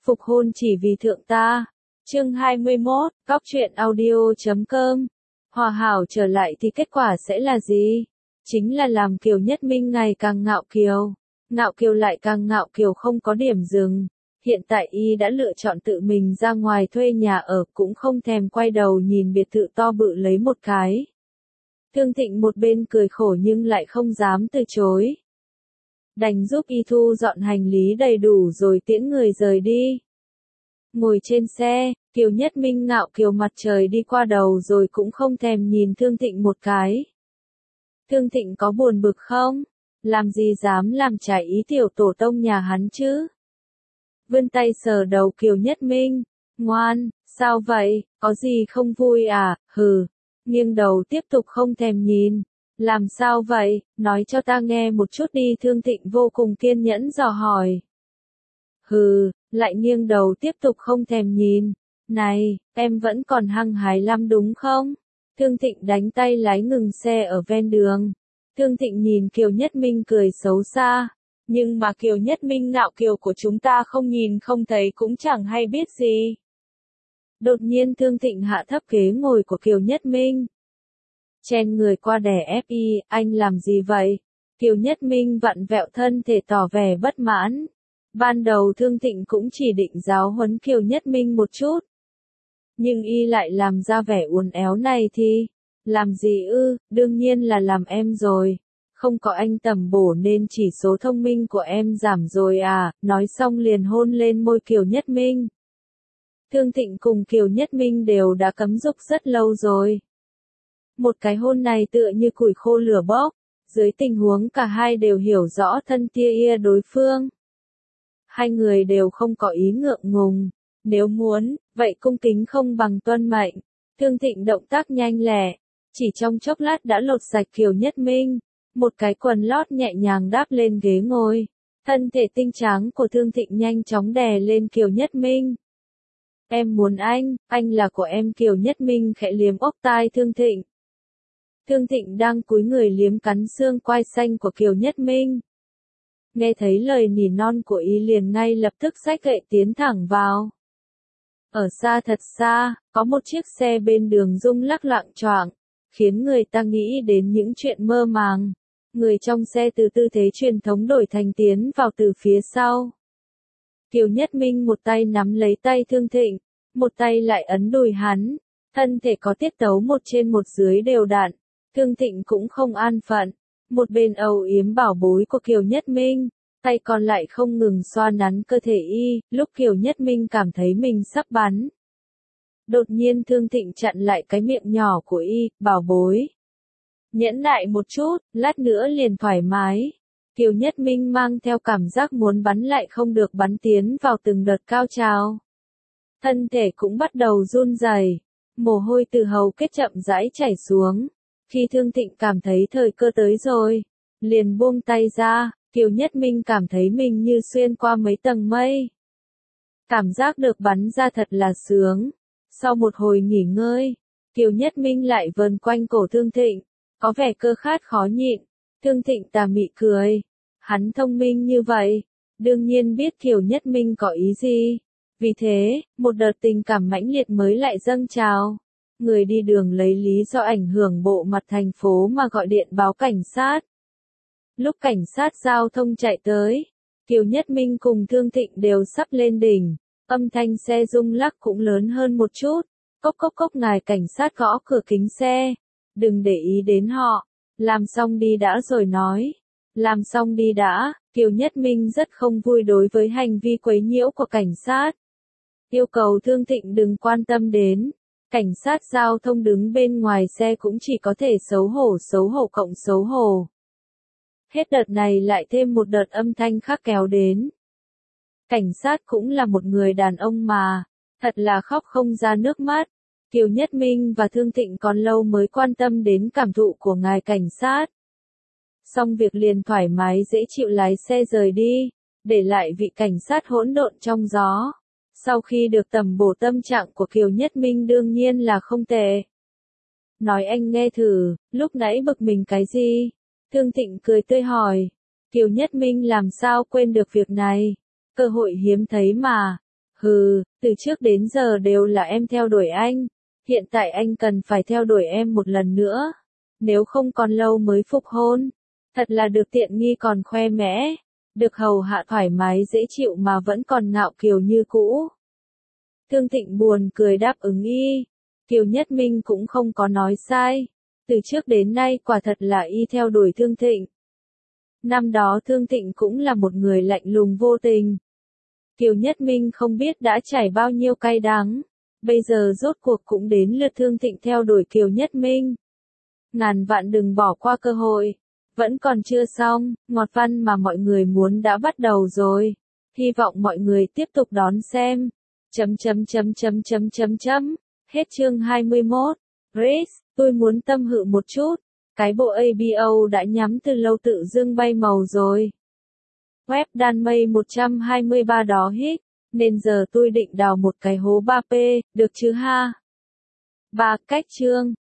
Phục hôn chỉ vì thượng ta. Chương 21, Cóc truyện audio.com. Hòa hảo trở lại thì kết quả sẽ là gì? Chính là làm Kiều Nhất Minh ngày càng ngạo kiều. Ngạo kiều lại càng ngạo kiều không có điểm dừng. Hiện tại y đã lựa chọn tự mình ra ngoài thuê nhà ở, cũng không thèm quay đầu nhìn biệt thự to bự lấy một cái. Thương Thịnh một bên cười khổ nhưng lại không dám từ chối. Đành giúp y thu dọn hành lý đầy đủ rồi tiễn người rời đi. Ngồi trên xe, Kiều Nhất Minh ngạo kiều mặt trời đi qua đầu rồi cũng không thèm nhìn Thương Thịnh một cái. Thương Thịnh có buồn bực không? Làm gì dám làm trái ý tiểu tổ tông nhà hắn chứ? Vươn tay sờ đầu Kiều Nhất Minh. Ngoan, sao vậy, có gì không vui à? Hừ. Nghiêng đầu tiếp tục không thèm nhìn. Làm sao vậy, nói cho ta nghe một chút đi. Thương Thịnh vô cùng kiên nhẫn dò hỏi. Hừ, lại nghiêng đầu tiếp tục không thèm nhìn. Này, em vẫn còn hăng hái lắm đúng không? Thương Thịnh đánh tay lái ngừng xe ở ven đường. Thương Thịnh nhìn Kiều Nhất Minh cười xấu xa. Nhưng mà Kiều Nhất Minh ngạo kiều của chúng ta không nhìn không thấy cũng chẳng hay biết gì. Đột nhiên Thương Thịnh hạ thấp ghế ngồi của Kiều Nhất Minh. Chen người qua đè ép y, anh làm gì vậy? Kiều Nhất Minh vặn vẹo thân thể tỏ vẻ bất mãn. Ban đầu Thương Thịnh cũng chỉ định giáo huấn Kiều Nhất Minh một chút. Nhưng y lại làm ra vẻ uốn éo này thì, làm gì ư, đương nhiên là làm em rồi. Không có anh tầm bổ nên chỉ số thông minh của em giảm rồi à, nói xong liền hôn lên môi Kiều Nhất Minh. Thương Thịnh cùng Kiều Nhất Minh đều đã cấm dục rất lâu rồi. Một cái hôn này tựa như củi khô lửa bốc, dưới tình huống cả hai đều hiểu rõ thân tia ia đối phương. Hai người đều không có ý ngượng ngùng, nếu muốn, vậy cung kính không bằng tuân mệnh. Thương Thịnh động tác nhanh lẹ, chỉ trong chốc lát đã lột sạch Kiều Nhất Minh, một cái quần lót nhẹ nhàng đáp lên ghế ngồi. Thân thể tinh trắng của Thương Thịnh nhanh chóng đè lên Kiều Nhất Minh. Em muốn anh là của em. Kiều Nhất Minh khẽ liếm ốc tai Thương Thịnh. Thương Thịnh đang cúi người liếm cắn xương quai xanh của Kiều Nhất Minh. Nghe thấy lời nỉ non của y liền ngay lập tức xách gậy tiến thẳng vào. Ở xa thật xa, có một chiếc xe bên đường rung lắc loạng choạng, khiến người ta nghĩ đến những chuyện mơ màng. Người trong xe từ tư thế truyền thống đổi thành tiến vào từ phía sau. Kiều Nhất Minh một tay nắm lấy tay Thương Thịnh, một tay lại ấn đùi hắn, thân thể có tiết tấu một trên một dưới đều đặn. Thương Thịnh cũng không an phận, một bên âu yếm bảo bối của Kiều Nhất Minh, tay còn lại không ngừng xoa nắn cơ thể y. Lúc Kiều Nhất Minh cảm thấy mình sắp bắn, đột nhiên Thương Thịnh chặn lại cái miệng nhỏ của y. Bảo bối, nhẫn nại một chút, lát nữa liền thoải mái. Kiều Nhất Minh mang theo cảm giác muốn bắn lại không được bắn tiến vào từng đợt cao trào. Thân thể cũng bắt đầu run rẩy, mồ hôi từ hầu kết chậm rãi chảy xuống. Khi Thương Thịnh cảm thấy thời cơ tới rồi, liền buông tay ra. Kiều Nhất Minh cảm thấy mình như xuyên qua mấy tầng mây. Cảm giác được bắn ra thật là sướng. Sau một hồi nghỉ ngơi, Kiều Nhất Minh lại vờn quanh cổ Thương Thịnh, có vẻ cơ khát khó nhịn. Thương Thịnh tà mị cười. Hắn thông minh như vậy, đương nhiên biết Kiều Nhất Minh có ý gì. Vì thế, một đợt tình cảm mãnh liệt mới lại dâng trào. Người đi đường lấy lý do ảnh hưởng bộ mặt thành phố mà gọi điện báo cảnh sát. Lúc cảnh sát giao thông chạy tới, Kiều Nhất Minh cùng Thương Thịnh đều sắp lên đỉnh. Âm thanh xe rung lắc cũng lớn hơn một chút. Cốc cốc cốc, ngài cảnh sát gõ cửa kính xe. Đừng để ý đến họ. Làm xong đi đã rồi nói. Làm xong đi đã. Kiều Nhất Minh rất không vui đối với hành vi quấy nhiễu của cảnh sát. Yêu cầu Thương Thịnh đừng quan tâm đến. Cảnh sát giao thông đứng bên ngoài xe cũng chỉ có thể xấu hổ cộng xấu hổ. Hết đợt này lại thêm một đợt âm thanh khác kéo đến. Cảnh sát cũng là một người đàn ông mà, thật là khóc không ra nước mắt. Kiều Nhất Minh và Thương Thịnh còn lâu mới quan tâm đến cảm thụ của ngài cảnh sát. Xong việc liền thoải mái dễ chịu lái xe rời đi, để lại vị cảnh sát hỗn độn trong gió. Sau khi được tầm bổ, tâm trạng của Kiều Nhất Minh đương nhiên là không tệ. Nói anh nghe thử, lúc nãy bực mình cái gì? Thương Thịnh cười tươi hỏi. Kiều Nhất Minh làm sao quên được việc này? Cơ hội hiếm thấy mà. Hừ, từ trước đến giờ đều là em theo đuổi anh. Hiện tại anh cần phải theo đuổi em một lần nữa. Nếu không còn lâu mới phục hôn. Thật là được tiện nghi còn khoe mẽ. Được hầu hạ thoải mái dễ chịu mà vẫn còn ngạo kiều như cũ. Thương Thịnh buồn cười đáp ứng y. Kiều Nhất Minh cũng không có nói sai. Từ trước đến nay quả thật là y theo đuổi Thương Thịnh. Năm đó Thương Thịnh cũng là một người lạnh lùng vô tình. Kiều Nhất Minh không biết đã trải bao nhiêu cay đắng. Bây giờ rốt cuộc cũng đến lượt Thương Thịnh theo đuổi Kiều Nhất Minh. Ngàn vạn đừng bỏ qua cơ hội. Vẫn còn chưa xong, ngọt văn mà mọi người muốn đã bắt đầu rồi. Hy vọng mọi người tiếp tục đón xem. Hết chương 21. Grace, tôi muốn tâm sự một chút. Cái bộ ABO đã nhắm từ lâu tự dưng bay màu rồi. Web đan mây 123 đó hít. Nên giờ tôi định đào một cái hố 3P, được chứ ha? 3 cách chương.